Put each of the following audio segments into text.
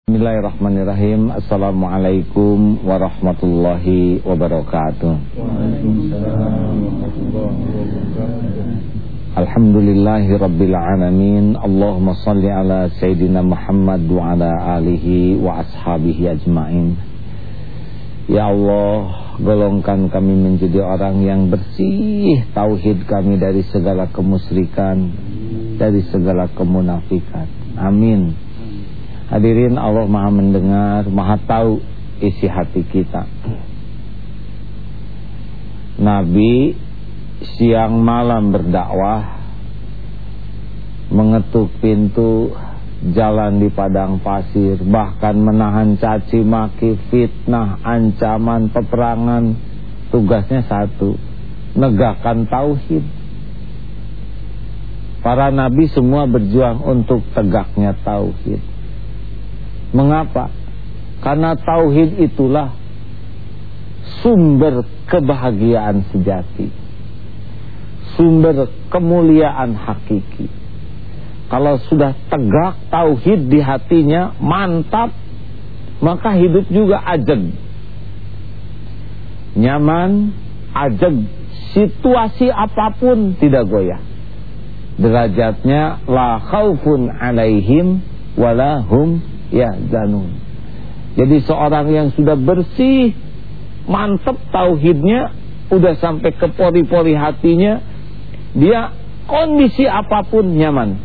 Bismillahirrahmanirrahim. Assalamualaikum warahmatullahi wabarakatuh. Waalaikumsalam warahmatullahi wabarakatuh. Alhamdulillahi rabbil alamin. Allahumma salli ala Sayyidina Muhammad wa ala alihi wa ashabihi ajma'in. Ya Allah, golongkan kami menjadi orang yang bersih tauhid kami dari segala kemusyrikan, dari segala kemunafikan. Amin. Hadirin, Allah Maha mendengar, Maha tahu isi hati kita. Nabi siang malam berdakwah, mengetuk pintu, jalan di padang pasir, bahkan menahan caci maki, fitnah, ancaman, peperangan. Tugasnya satu, negakkan tauhid. Para nabi semua berjuang untuk tegaknya tauhid. Mengapa? Karena tauhid itulah sumber kebahagiaan sejati, sumber kemuliaan hakiki. Kalau sudah tegak tauhid di hatinya, mantap, maka hidup juga ajeg, nyaman, ajeg. Situasi apapun tidak goyah. Derajatnya la khaufun alaihim wala hum yahzanun. Jadi seorang yang sudah bersih, mantap tauhidnya, udah sampai ke pori-pori hatinya, dia kondisi apapun nyaman.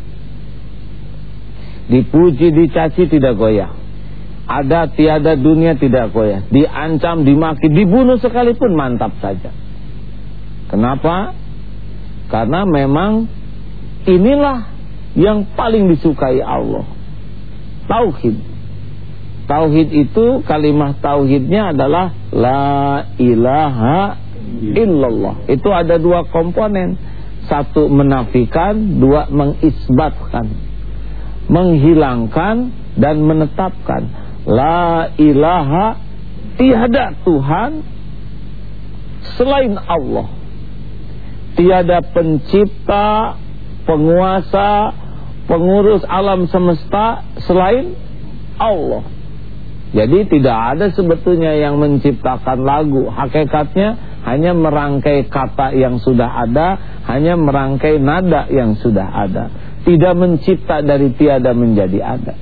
Dipuji, dicaci tidak goyah. Ada tiada dunia tidak goyah. Diancam, dimaki, dibunuh sekalipun mantap saja. Kenapa? Karena memang inilah yang paling disukai Allah. Tauhid. Tauhid itu, kalimah tauhidnya adalah la ilaha illallah. Itu ada dua komponen. Satu menafikan, dua mengisbatkan, menghilangkan dan menetapkan. La ilaha, tiada Tuhan selain Allah. Tiada pencipta, penguasa, pengurus alam semesta selain Allah. Jadi tidak ada sebetulnya yang menciptakan lagu. Hakikatnya hanya merangkai kata yang sudah ada, hanya merangkai nada yang sudah ada. Tidak mencipta dari tiada menjadi ada.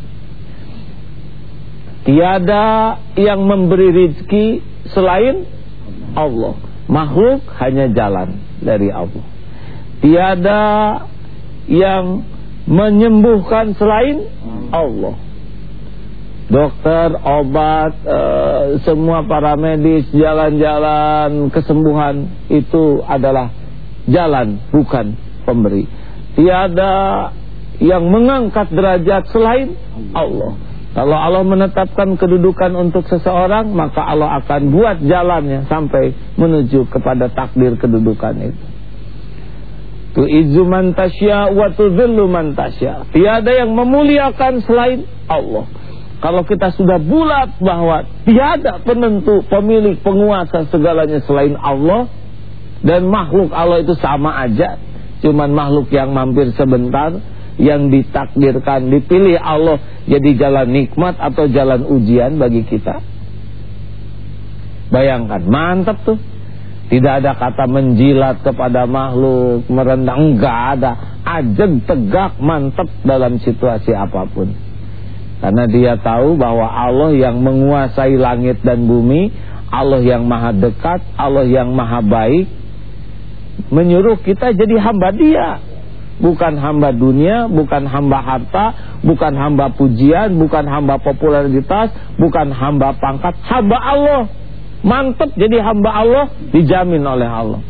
Tiada yang memberi rezeki selain Allah. Makhluk hanya jalan dari Allah. Tiada yang menyembuhkan selain Allah. Dokter, obat, semua para medis, jalan-jalan kesembuhan itu adalah jalan, bukan pemberi. Tiada yang mengangkat derajat selain Allah. Kalau Allah menetapkan kedudukan untuk seseorang, maka Allah akan buat jalannya sampai menuju kepada takdir kedudukan itu. Tu'izzu man tasya wa tudzillu man tasya. Tiada yang memuliakan selain Allah. Kalau kita sudah bulat bahwa tiada penentu, pemilik, penguasa segalanya selain Allah, dan makhluk Allah itu sama aja, cuman makhluk yang mampir sebentar, yang ditakdirkan, dipilih Allah jadi jalan nikmat atau jalan ujian bagi kita. Bayangkan, mantap tuh. Tidak ada kata menjilat kepada makhluk, merendah, enggak ada. Ajeg, tegak, mantap dalam situasi apapun. Karena dia tahu bahwa Allah yang menguasai langit dan bumi, Allah yang maha dekat, Allah yang maha baik, menyuruh kita jadi hamba dia. Bukan hamba dunia, bukan hamba harta, bukan hamba pujian, bukan hamba popularitas, bukan hamba pangkat, hamba Allah. Mantap jadi hamba Allah, dijamin oleh Allah.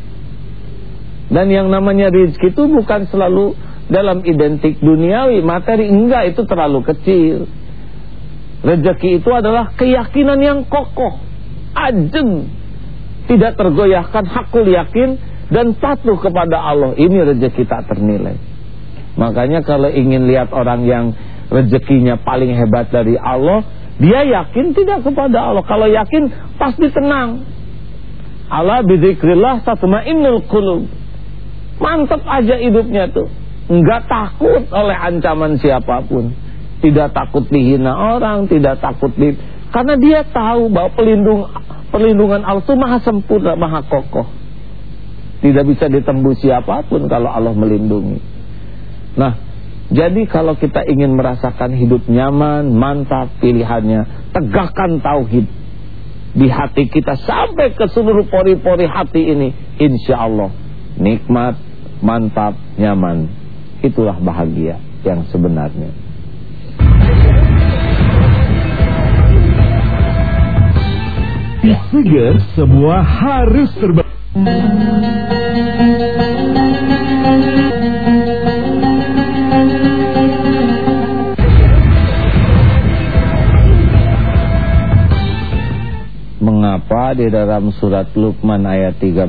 Dan yang namanya rezeki itu bukan selalu dalam identik duniawi, materi, enggak, itu terlalu kecil. Rezeki itu adalah keyakinan yang kokoh, ajeng, tidak tergoyahkan, hakul yakin dan patuh kepada Allah. Ini rezeki tak ternilai. Makanya kalau ingin lihat orang yang rezekinya paling hebat dari Allah, dia yakin tidak kepada Allah. Kalau yakin pasti tenang. Ala bidzikrillah tatma'innul qulub. Mantap aja hidupnya tuh. Enggak takut oleh ancaman siapapun. tidak takut dihina orang, tidak takut karena dia tahu bahwa perlindungan Allah itu maha sempurna, maha kokoh. Tidak bisa ditembus siapapun kalau Allah melindungi. Nah, jadi kalau kita ingin merasakan hidup nyaman, mantap, pilihannya tegakkan tauhid di hati kita sampai ke seluruh pori-pori hati ini. Insya Allah nikmat, mantap, nyaman. Itulah bahagia yang sebenarnya. Segar, semua harus terbaik. Mengapa di dalam surat Luqman ayat 13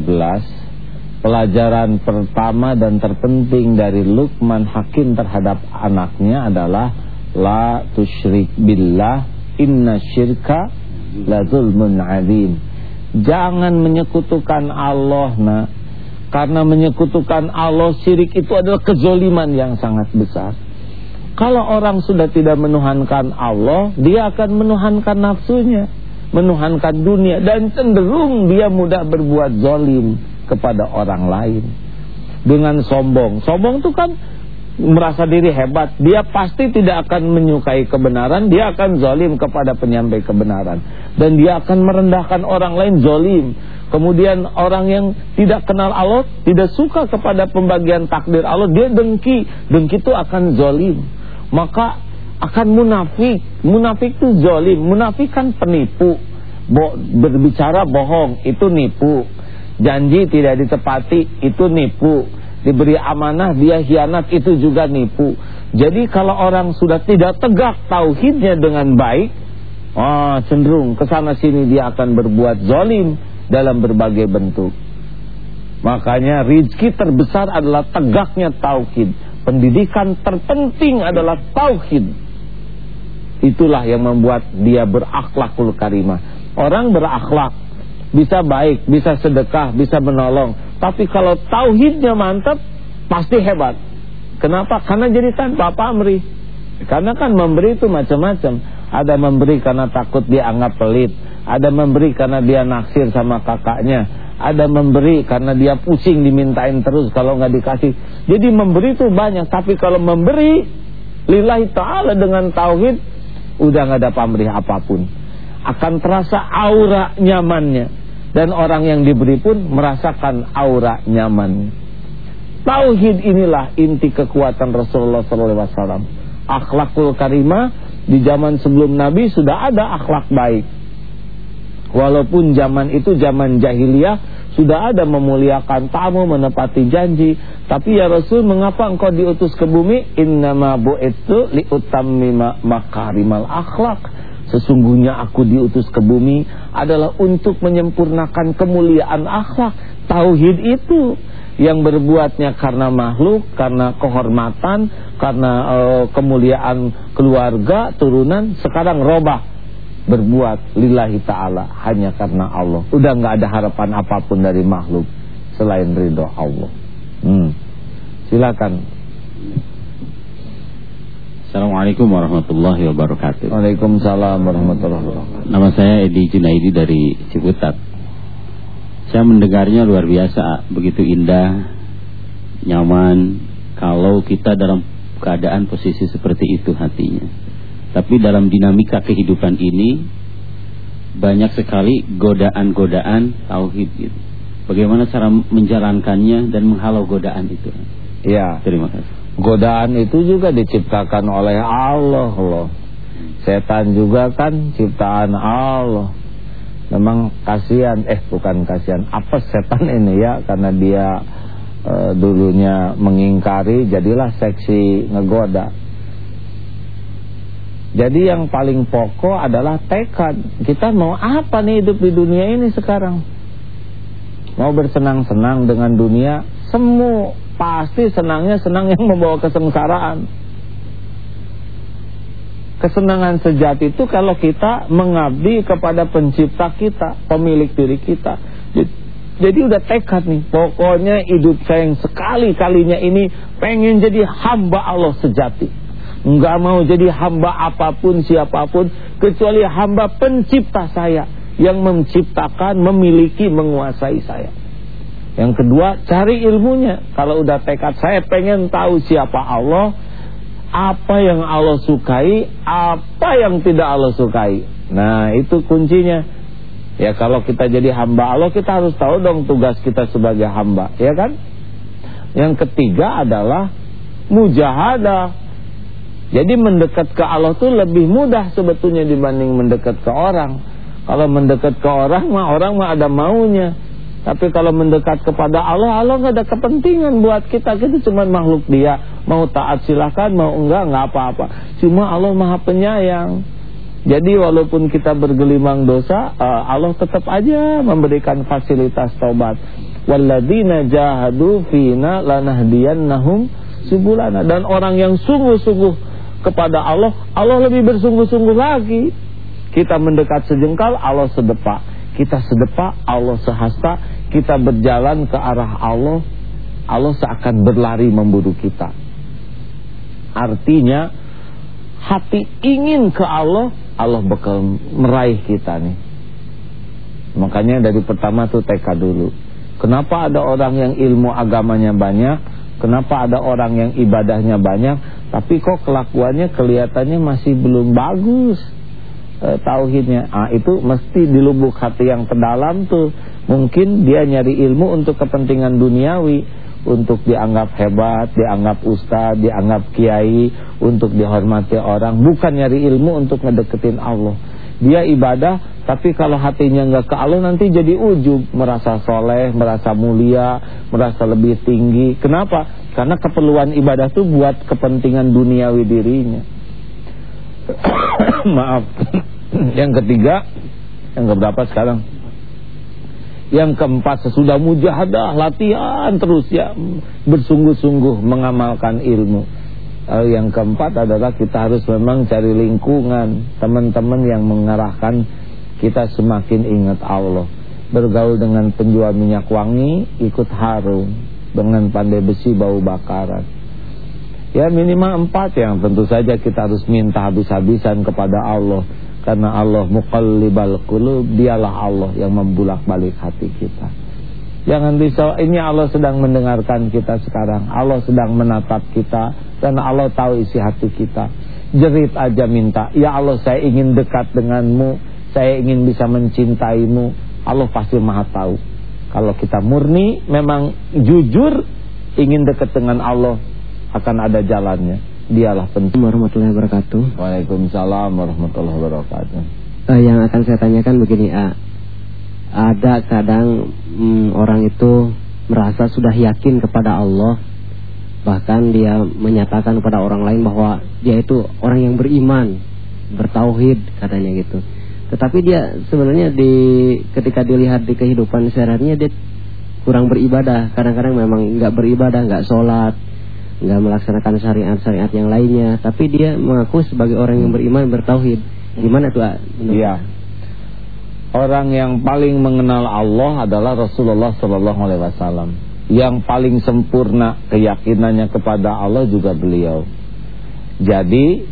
pelajaran pertama dan terpenting dari Luqman Hakim terhadap anaknya adalah la tusyrik billah inna syirka la zulmun azim. Jangan menyekutukan Allah, nak. Karena menyekutukan Allah, syirik itu adalah kezoliman yang sangat besar. Kalau orang sudah tidak menuhankan Allah, dia akan menuhankan nafsunya, menuhankan dunia, dan cenderung dia mudah berbuat zolim kepada orang lain. Dengan sombong. Sombong itu kan merasa diri hebat. Dia pasti tidak akan menyukai kebenaran. Dia akan zolim kepada penyampai kebenaran. Dan dia akan merendahkan orang lain, zolim. Kemudian orang yang tidak kenal Allah, tidak suka kepada pembagian takdir Allah, dia dengki. Dengki itu akan zolim. Maka akan munafik. Munafik itu zolim. Munafik kan penipu. Berbicara bohong, itu nipu. Janji tidak ditepati, itu nipu. Diberi amanah, dia khianat, itu juga nipu. Jadi kalau orang sudah tidak tegak tauhidnya dengan baik, cenderung kesana sini dia akan berbuat zalim dalam berbagai bentuk. Makanya rizki terbesar adalah tegaknya tauhid. Pendidikan terpenting adalah tauhid. Itulah yang membuat dia berakhlakul karimah. Orang berakhlak, bisa baik, bisa sedekah, bisa menolong. Tapi kalau tauhidnya mantap, pasti hebat. Kenapa? Karena jadi tanpa pamrih. Karena kan memberi itu macam-macam. Ada memberi karena takut dianggap pelit. Ada memberi karena dia naksir sama kakaknya. Ada memberi karena dia pusing dimintain terus kalau nggak dikasih. Jadi memberi itu banyak. Tapi kalau memberi lillahi ta'ala dengan tauhid, udah nggak ada pamrih apapun. Akan terasa aura nyamannya. Dan orang yang diberi pun merasakan aura nyaman. Tauhid inilah inti kekuatan Rasulullah SAW. Akhlakul karimah di zaman sebelum Nabi sudah ada akhlak baik. Walaupun zaman itu zaman jahiliyah, sudah ada memuliakan tamu, menepati janji. Tapi ya Rasul, mengapa engkau diutus ke bumi? Innama bu'itsu liutammima makarimal akhlak. Sesungguhnya aku diutus ke bumi adalah untuk menyempurnakan kemuliaan akhlak. Tauhid itu yang berbuatnya karena makhluk, karena kehormatan, karena kemuliaan keluarga, turunan. Sekarang robah, berbuat lillahi ta'ala, hanya karena Allah. Udah gak ada harapan apapun dari makhluk selain ridho Allah. Silakan. Assalamualaikum warahmatullahi wabarakatuh. Waalaikumsalam warahmatullahi wabarakatuh. Nama saya Edi Junaidi dari Ciputat. Saya mendengarnya luar biasa, begitu indah, nyaman. Kalau kita dalam keadaan posisi seperti itu hatinya. Tapi dalam dinamika kehidupan ini banyak sekali godaan-godaan tauhid gitu. Bagaimana cara menjalankannya dan menghalau godaan itu? Ya. Terima kasih. Godaan itu juga diciptakan oleh Allah loh. Setan juga kan ciptaan Allah. Memang kasihan, bukan kasihan, apa setan ini ya, karena dia dulunya mengingkari, jadilah seksi ngegoda. Jadi yang paling pokok adalah tekad. Kita mau apa nih hidup di dunia ini sekarang? Mau bersenang-senang dengan dunia? Semua pasti senangnya senang yang membawa kesengsaraan. Kesenangan sejati itu kalau kita mengabdi kepada pencipta kita, pemilik diri kita. Jadi udah tekad nih, pokoknya hidup saya yang sekali-kalinya ini pengen jadi hamba Allah sejati. Enggak mau jadi hamba apapun siapapun kecuali hamba pencipta saya yang menciptakan, memiliki, menguasai saya. Yang kedua, cari ilmunya. Kalau udah tekad saya pengen tahu siapa Allah, apa yang Allah sukai, apa yang tidak Allah sukai. Nah, itu kuncinya. Ya, kalau kita jadi hamba Allah, kita harus tahu dong tugas kita sebagai hamba, ya kan? Yang ketiga adalah mujahadah. Jadi mendekat ke Allah tuh lebih mudah sebetulnya dibanding mendekat ke orang. Kalau mendekat ke orang mah ada maunya. Tapi kalau mendekat kepada Allah, Allah nggak ada kepentingan buat kita. Kita cuma makhluk Dia. Mau taat silakan, mau enggak apa-apa. Cuma Allah Maha Penyayang. Jadi walaupun kita bergelimang dosa, Allah tetap aja memberikan fasilitas taubat. Walladzina jahadu fina lanahdiyannahum subulana. Dan orang yang sungguh-sungguh kepada Allah, Allah lebih bersungguh-sungguh lagi. Kita mendekat sejengkal, Allah sedepak. Kita sedepak, Allah sehasta. Kita berjalan ke arah Allah, Allah seakan berlari memburu kita. Artinya hati ingin ke Allah, Allah bakal meraih kita nih. Makanya dari pertama tuh tekad dulu. Kenapa ada orang yang ilmu agamanya banyak, kenapa ada orang yang ibadahnya banyak, tapi kok kelakuannya kelihatannya masih belum bagus tauhidnya. Itu mesti di lubuk hati yang terdalam tuh. Mungkin dia nyari ilmu untuk kepentingan duniawi, untuk dianggap hebat, dianggap ustaz, dianggap kiai, untuk dihormati orang, bukan nyari ilmu untuk ngedeketin Allah. Dia ibadah, tapi kalau hatinya nggak ke Allah nanti jadi ujub, merasa soleh, merasa mulia, merasa lebih tinggi. Kenapa? Karena keperluan ibadah itu buat kepentingan duniawi dirinya. Maaf. Yang ketiga, yang keberapa sekarang? Yang keempat, sesudah mujahadah, latihan terus ya, bersungguh-sungguh mengamalkan ilmu. Yang keempat adalah kita harus memang cari lingkungan, teman-teman yang mengarahkan kita semakin ingat Allah. Bergaul dengan penjual minyak wangi, ikut harum. Dengan pandai besi, bau bakaran. Ya minimal 4 yang tentu saja kita harus minta habis-habisan kepada Allah. Karena Allah muqallibal qulub, dialah Allah yang membulak-balik hati kita. Jangan risau, ini Allah sedang mendengarkan kita sekarang. Allah sedang menatap kita, karena Allah tahu isi hati kita. Jerit aja minta, ya Allah saya ingin dekat denganmu, saya ingin bisa mencintaimu. Allah pasti maha tahu. Kalau kita murni, memang jujur ingin dekat dengan Allah, akan ada jalannya. Dialah penting. Warahmatullahi wabarakatuh. Waalaikumsalam warahmatullahi wabarakatuh. Yang akan saya tanyakan begini, ada kadang orang itu merasa sudah yakin kepada Allah, bahkan dia menyatakan kepada orang lain bahwa dia itu orang yang beriman, bertauhid katanya gitu. Tetapi dia sebenarnya ketika dilihat di kehidupan sehari-harinya dia kurang beribadah. Kadang-kadang memang nggak beribadah, nggak sholat, nggak melaksanakan syariat-syariat yang lainnya, tapi dia mengaku sebagai orang yang beriman, bertauhid. Gimana tuh? Iya. Orang yang paling mengenal Allah adalah Rasulullah SAW. Yang paling sempurna keyakinannya kepada Allah juga beliau. Jadi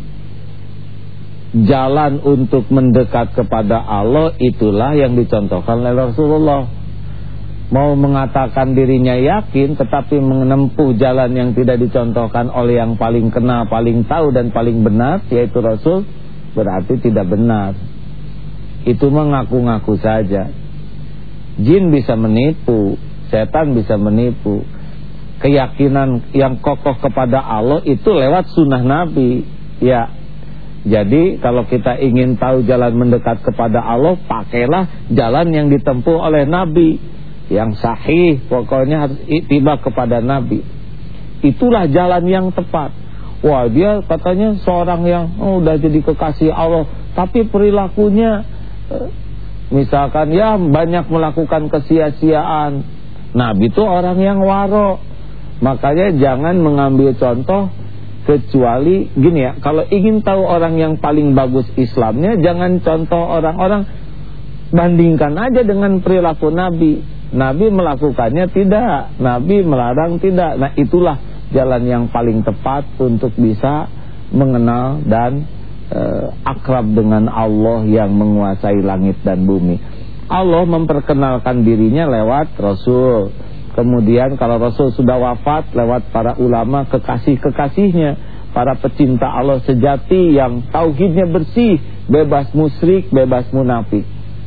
jalan untuk mendekat kepada Allah itulah yang dicontohkan oleh Rasulullah. Mau mengatakan dirinya yakin tetapi menempuh jalan yang tidak dicontohkan oleh yang paling kenal, paling tahu dan paling benar, yaitu Rasul, berarti tidak benar. Itu mengaku-ngaku saja. Jin bisa menipu, setan bisa menipu. Keyakinan yang kokoh kepada Allah itu lewat sunnah Nabi. Ya. Jadi kalau kita ingin tahu jalan mendekat kepada Allah, pakailah jalan yang ditempuh oleh Nabi, yang sahih. Pokoknya harus tiba kepada Nabi. Itulah jalan yang tepat. Wah, dia katanya seorang yang udah jadi kekasih Allah, tapi perilakunya misalkan ya banyak melakukan kesia-siaan. Nabi itu orang yang waro. Makanya jangan mengambil contoh kecuali gini ya, kalau ingin tahu orang yang paling bagus Islamnya, jangan contoh orang-orang, bandingkan aja dengan perilaku Nabi. Nabi melakukannya tidak, Nabi melarang tidak. Nah itulah jalan yang paling tepat untuk bisa mengenal dan akrab dengan Allah yang menguasai langit dan bumi. Allah memperkenalkan dirinya lewat Rasul. Kemudian kalau Rasul sudah wafat, lewat para ulama kekasih-kekasihnya, para pecinta Allah sejati yang tauhidnya bersih, bebas musyrik, bebas munafik.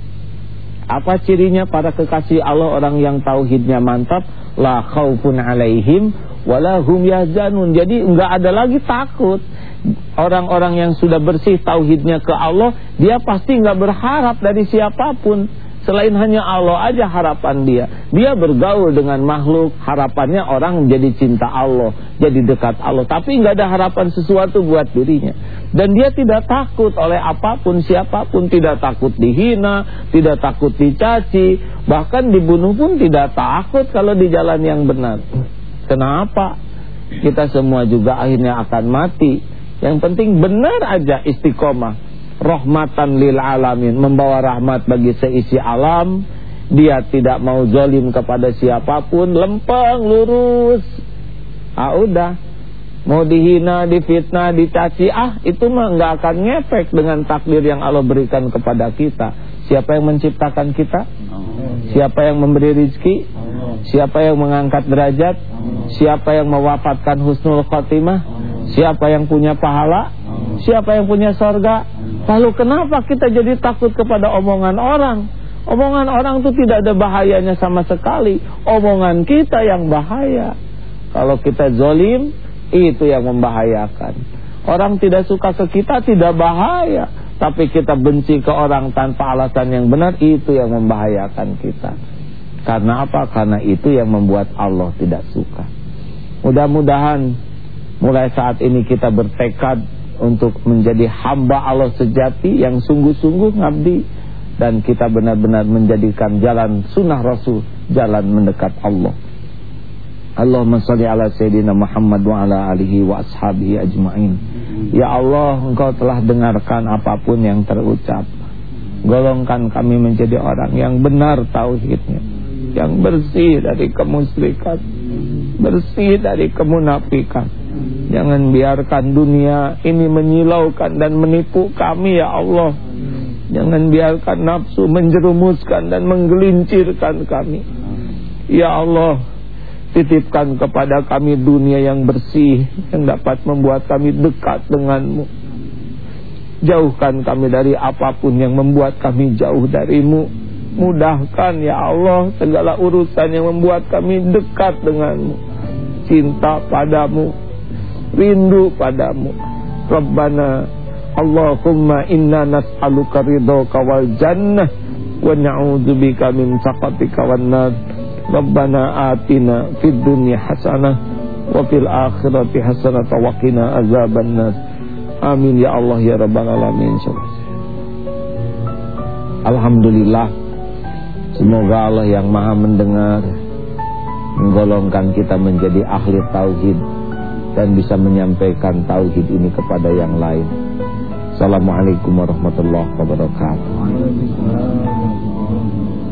Apa cirinya para kekasih Allah, orang yang tauhidnya mantap? La khaufun alaihim wala hum yahzanun. Jadi enggak ada lagi takut. Orang-orang yang sudah bersih tauhidnya ke Allah, dia pasti enggak berharap dari siapapun selain hanya Allah aja harapan dia. Dia bergaul dengan makhluk, harapannya orang jadi cinta Allah, jadi dekat Allah, tapi enggak ada harapan sesuatu buat dirinya. Dan dia tidak takut oleh apapun, siapapun, tidak takut dihina, tidak takut dicaci, bahkan dibunuh pun tidak takut kalau di jalan yang benar. Kenapa? Kita semua juga akhirnya akan mati. Yang penting benar aja istiqomah. Rahmatan lil alamin, membawa rahmat bagi seisi alam. Dia tidak mau zalim kepada siapapun, lempeng lurus. Udah, mau dihina, difitnah, dicaci, itu mah nggak akan ngefek dengan takdir yang Allah berikan kepada kita. Siapa yang menciptakan kita? Siapa yang memberi rizki? Siapa yang mengangkat derajat? Siapa yang mewafatkan husnul khotimah? Siapa yang punya pahala? Siapa yang punya sorga? Lalu kenapa kita jadi takut kepada omongan orang? Omongan orang itu tidak ada bahayanya sama sekali. Omongan kita yang bahaya. Kalau kita zalim, itu yang membahayakan. Orang tidak suka ke kita tidak bahaya, tapi kita benci ke orang tanpa alasan yang benar, itu yang membahayakan kita. Karena apa? Karena itu yang membuat Allah tidak suka. Mudah-mudahan mulai saat ini kita bertekad untuk menjadi hamba Allah sejati yang sungguh-sungguh ngabdi, dan kita benar-benar menjadikan jalan sunnah Rasul, jalan mendekat Allah. Allahumma shalli ala sayyidina Muhammad wa ala alihi wa ashabihi ajma'in. Ya Allah, Engkau telah dengarkan apapun yang terucap. Golongkan kami menjadi orang yang benar tauhidnya, yang bersih dari kemusyrikan, bersih dari kemunafikan. Jangan biarkan dunia ini menyilaukan dan menipu kami, ya Allah. Jangan biarkan nafsu menjerumuskan dan menggelincirkan kami. Ya Allah, titipkan kepada kami dunia yang bersih, yang dapat membuat kami dekat denganmu. Jauhkan kami dari apapun yang membuat kami jauh darimu. Mudahkan ya Allah segala urusan yang membuat kami dekat denganmu, cinta padamu, rindu padamu. Rabbana Allahumma inna nas'aluka ridhaka wal jannah wa na'udzubika min sakhatika wan nar. Rabbana atina fid dunya hasanah wa fil akhirati hasanah wa qina azabannar. Amin ya Allah ya rabbal alamin. Alhamdulillah, semoga Allah yang maha mendengar menggolongkan kita menjadi ahli tauhid dan bisa menyampaikan tauhid ini kepada yang lain. Assalamualaikum warahmatullahi wabarakatuh.